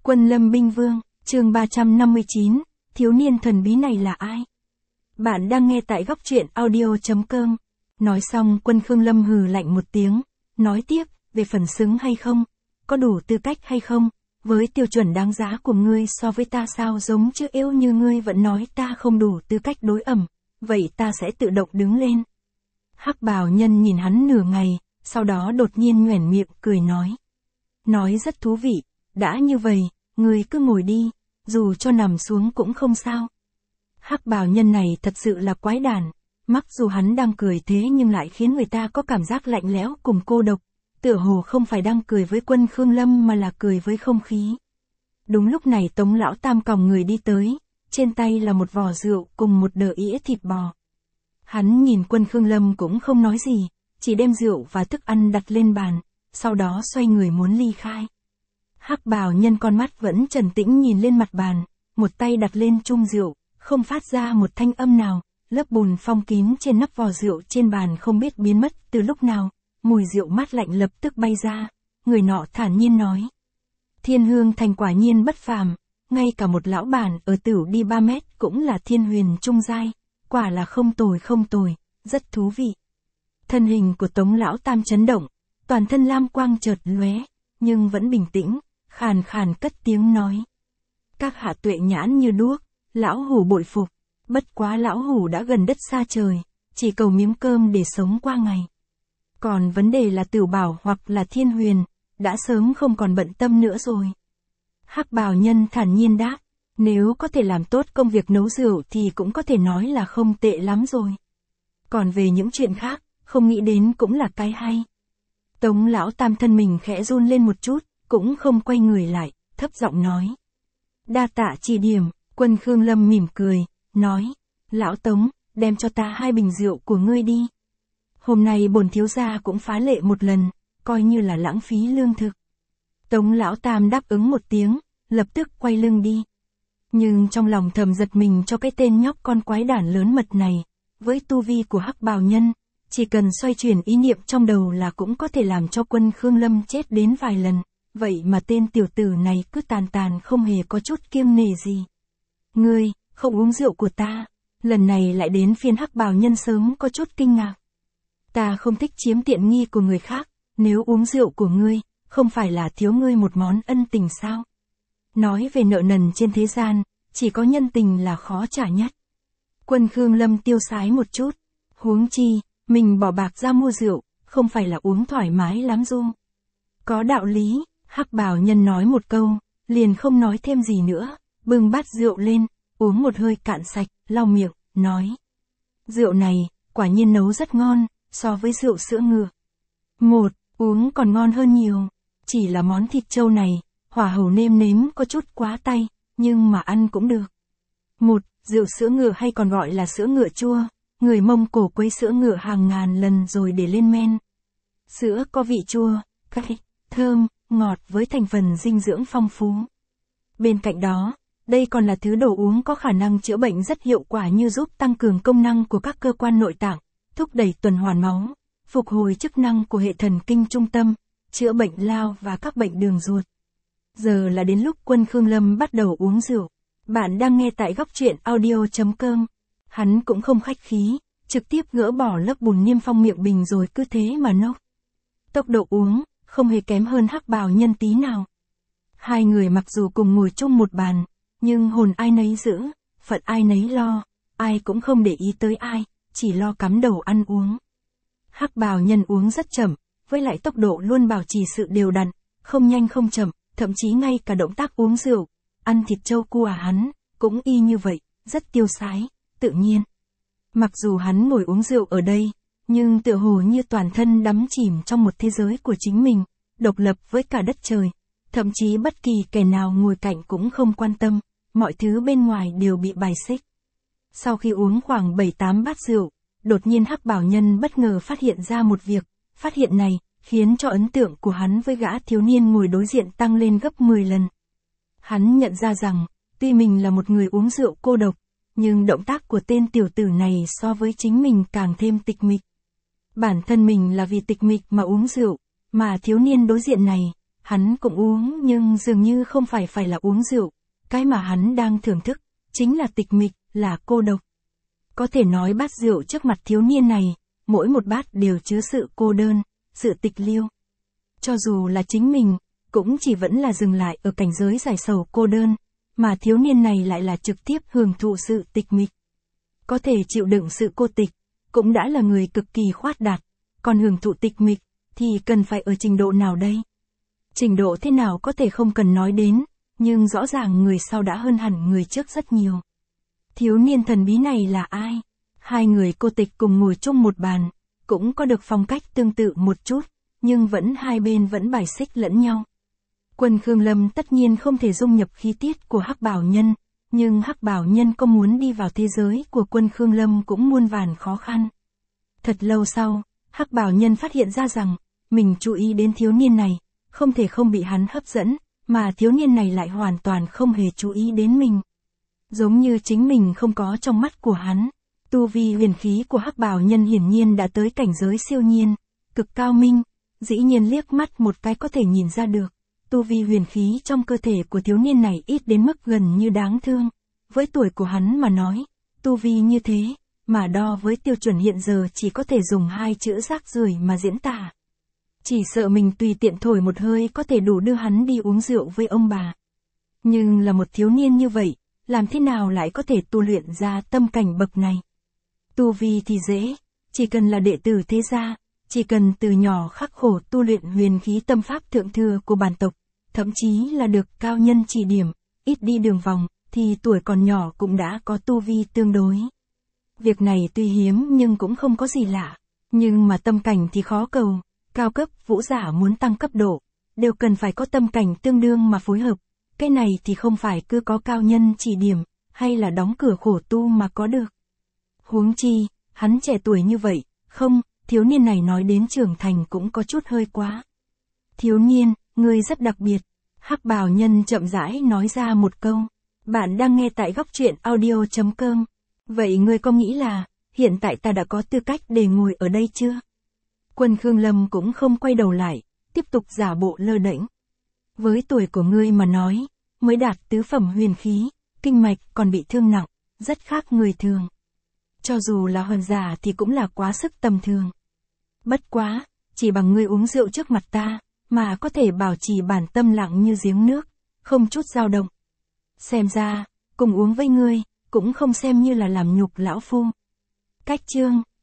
Quân Lâm Binh Vương, chương 359, thiếu niên thần bí này là ai? Bạn đang nghe tại góc truyện audio.com. Nói xong Quân Khương Lâm hừ lạnh một tiếng, nói tiếp, về phần xứng hay không, có đủ tư cách hay không, với tiêu chuẩn đáng giá của ngươi so với ta sao giống chứ yếu như ngươi vẫn nói ta không đủ tư cách đối ẩm, vậy ta sẽ tự động đứng lên. Hắc bào nhân nhìn hắn nửa ngày, sau đó đột nhiên nhoẻn miệng cười nói. Nói rất thú vị, đã như vậy, ngươi cứ ngồi đi, dù cho nằm xuống cũng không sao. Hắc bào nhân này thật sự là quái đản, mặc dù hắn đang cười thế nhưng lại khiến người ta có cảm giác lạnh lẽo cùng cô độc, tựa hồ không phải đang cười với Quân Khương Lâm mà là cười với không khí. Đúng lúc này Tống lão tam còng người đi tới, trên tay là một vò rượu cùng một đờ ĩa thịt bò. Hắn nhìn Quân Khương Lâm cũng không nói gì, chỉ đem rượu và thức ăn đặt lên bàn, sau đó xoay người muốn ly khai. Hắc bào nhân con mắt vẫn trầm tĩnh nhìn lên mặt bàn, một tay đặt lên chung rượu, không phát ra một thanh âm nào, lớp bùn phong kín trên nắp vò rượu trên bàn không biết biến mất từ lúc nào, mùi rượu mát lạnh lập tức bay ra, người nọ thản nhiên nói. Thiên Hương Thành quả nhiên bất phàm, ngay cả một lão bản ở Tửu đi 3 mét cũng là thiên huyền trung giai, quả là không tồi, rất thú vị. Thân hình của Tống lão tam chấn động, toàn thân lam quang chợt lóe, nhưng vẫn bình tĩnh, khàn khàn cất tiếng nói. Các hạ tuệ nhãn như đuốc, lão hủ bội phục, bất quá lão hủ đã gần đất xa trời, chỉ cầu miếng cơm để sống qua ngày. Còn vấn đề là Tửu Bảo hoặc là Thiên Huyền, đã sớm không còn bận tâm nữa rồi. Hắc bào nhân thản nhiên đáp, nếu có thể làm tốt công việc nấu rượu thì cũng có thể nói là không tệ lắm rồi. Còn về những chuyện khác, không nghĩ đến cũng là cái hay. Tống lão tam thân mình khẽ run lên một chút, cũng không quay người lại, thấp giọng nói. Đa tạ chỉ điểm, Quân Khương Lâm mỉm cười, nói, lão Tống, đem cho ta 2 bình rượu của ngươi đi. Hôm nay bổn thiếu gia cũng phá lệ một lần, coi như là lãng phí lương thực. Tống lão tam đáp ứng một tiếng, lập tức quay lưng đi. Nhưng trong lòng thầm giật mình cho cái tên nhóc con quái đản lớn mật này, với tu vi của hắc bào nhân, chỉ cần xoay chuyển ý niệm trong đầu là cũng có thể làm cho Quân Khương Lâm chết đến vài lần, vậy mà tên tiểu tử này cứ tàn không hề có chút kiêng nể gì. Ngươi, không uống rượu của ta, lần này lại đến phiên hắc bào nhân sớm có chút kinh ngạc. Ta không thích chiếm tiện nghi của người khác, nếu uống rượu của ngươi, không phải là thiếu ngươi một món ân tình sao? Nói về nợ nần trên thế gian, chỉ có nhân tình là khó trả nhất. Quân Khương Lâm tiêu sái một chút, huống chi, mình bỏ bạc ra mua rượu, không phải là uống thoải mái lắm du. Có đạo lý, hắc bào nhân nói một câu, liền không nói thêm gì nữa, bưng bát rượu lên, uống một hơi cạn sạch, lau miệng, nói. Rượu này, quả nhiên nấu rất ngon, so với rượu sữa ngựa. Uống còn ngon hơn nhiều, chỉ là món thịt trâu này, hỏa hầu nêm nếm có chút quá tay, nhưng mà ăn cũng được. Rượu sữa ngựa hay còn gọi là sữa ngựa chua, người Mông Cổ quấy sữa ngựa hàng ngàn lần rồi để lên men. Sữa có vị chua, cay, thơm, ngọt với thành phần dinh dưỡng phong phú. Bên cạnh đó, đây còn là thứ đồ uống có khả năng chữa bệnh rất hiệu quả như giúp tăng cường công năng của các cơ quan nội tạng, thúc đẩy tuần hoàn máu, phục hồi chức năng của hệ thần kinh trung tâm, chữa bệnh lao và các bệnh đường ruột. Giờ là đến lúc Quân Khương Lâm bắt đầu uống rượu. Bạn đang nghe tại góc truyện audio.com. Hắn cũng không khách khí, trực tiếp gỡ bỏ lớp bùn niêm phong miệng bình rồi cứ thế mà nốc. Tốc độ uống, không hề kém hơn hắc bào nhân tí nào. Hai người mặc dù cùng ngồi chung một bàn, nhưng hồn ai nấy giữ, phận ai nấy lo, ai cũng không để ý tới ai, chỉ lo cắm đầu ăn uống. Hắc bào nhân uống rất chậm, với lại tốc độ luôn bảo trì sự đều đặn, không nhanh không chậm, thậm chí ngay cả động tác uống rượu, ăn thịt trâu cua hắn, cũng y như vậy, rất tiêu sái, tự nhiên. Mặc dù hắn ngồi uống rượu ở đây, nhưng tựa hồ như toàn thân đắm chìm trong một thế giới của chính mình, độc lập với cả đất trời, thậm chí bất kỳ kẻ nào ngồi cạnh cũng không quan tâm, mọi thứ bên ngoài đều bị bài xích. Sau khi uống khoảng 7-8 bát rượu, đột nhiên hắc bào nhân bất ngờ phát hiện ra một việc, phát hiện này, khiến cho ấn tượng của hắn với gã thiếu niên ngồi đối diện tăng lên gấp 10 lần. Hắn nhận ra rằng, tuy mình là một người uống rượu cô độc, nhưng động tác của tên tiểu tử này so với chính mình càng thêm tịch mịch. Bản thân mình là vì tịch mịch mà uống rượu, mà thiếu niên đối diện này, hắn cũng uống nhưng dường như không phải là uống rượu, cái mà hắn đang thưởng thức, chính là tịch mịch, là cô độc. Có thể nói bát rượu trước mặt thiếu niên này, mỗi một bát đều chứa sự cô đơn, sự tịch liêu. Cho dù là chính mình, cũng chỉ vẫn là dừng lại ở cảnh giới giải sầu cô đơn, mà thiếu niên này lại là trực tiếp hưởng thụ sự tịch mịch. Có thể chịu đựng sự cô tịch, cũng đã là người cực kỳ khoát đạt, còn hưởng thụ tịch mịch, thì cần phải ở trình độ nào đây? Trình độ thế nào có thể không cần nói đến, nhưng rõ ràng người sau đã hơn hẳn người trước rất nhiều. Thiếu niên thần bí này là ai? Hai người cô tịch cùng ngồi chung một bàn, cũng có được phong cách tương tự một chút, nhưng hai bên vẫn bài xích lẫn nhau. Quân Khương Lâm tất nhiên không thể dung nhập khí tiết của Hắc Bảo Nhân, nhưng Hắc Bảo Nhân có muốn đi vào thế giới của Quân Khương Lâm cũng muôn vàn khó khăn. Thật lâu sau, Hắc Bảo Nhân phát hiện ra rằng, mình chú ý đến thiếu niên này, không thể không bị hắn hấp dẫn, mà thiếu niên này lại hoàn toàn không hề chú ý đến mình. Giống như chính mình không có trong mắt của hắn. Tu vi huyền khí của Hắc Bảo Nhân hiển nhiên đã tới cảnh giới siêu nhiên, cực cao minh, dĩ nhiên liếc mắt một cái có thể nhìn ra được. Tu vi huyền khí trong cơ thể của thiếu niên này ít đến mức gần như đáng thương. Với tuổi của hắn mà nói, tu vi như thế, mà đo với tiêu chuẩn hiện giờ chỉ có thể dùng hai chữ rác rưởi mà diễn tả. Chỉ sợ mình tùy tiện thổi một hơi có thể đủ đưa hắn đi uống rượu với ông bà. Nhưng là một thiếu niên như vậy, làm thế nào lại có thể tu luyện ra tâm cảnh bậc này? Tu vi thì dễ, chỉ cần là đệ tử thế gia, chỉ cần từ nhỏ khắc khổ tu luyện huyền khí tâm pháp thượng thừa của bản tộc, thậm chí là được cao nhân chỉ điểm, ít đi đường vòng, thì tuổi còn nhỏ cũng đã có tu vi tương đối. Việc này tuy hiếm nhưng cũng không có gì lạ, nhưng mà tâm cảnh thì khó cầu, cao cấp vũ giả muốn tăng cấp độ, đều cần phải có tâm cảnh tương đương mà phối hợp, cái này thì không phải cứ có cao nhân chỉ điểm, hay là đóng cửa khổ tu mà có được. Huống chi, hắn trẻ tuổi như vậy, không, thiếu niên này nói đến trưởng thành cũng có chút hơi quá. Thiếu niên, ngươi rất đặc biệt. Hắc Bào Nhân chậm rãi nói ra một câu. Bạn đang nghe tại góc truyện audio.com. Vậy ngươi có nghĩ là, hiện tại ta đã có tư cách để ngồi ở đây chưa? Quân Khương Lâm cũng không quay đầu lại, tiếp tục giả bộ lơ đễnh. Với tuổi của ngươi mà nói, mới đạt tứ phẩm huyền khí, kinh mạch còn bị thương nặng, rất khác người thường. Cho dù là hoàn giả thì cũng là quá sức tầm thường. Bất quá, chỉ bằng ngươi uống rượu trước mặt ta, mà có thể bảo trì bản tâm lặng như giếng nước, không chút dao động. Xem ra, cùng uống với ngươi, cũng không xem như là làm nhục lão phu. Cách chương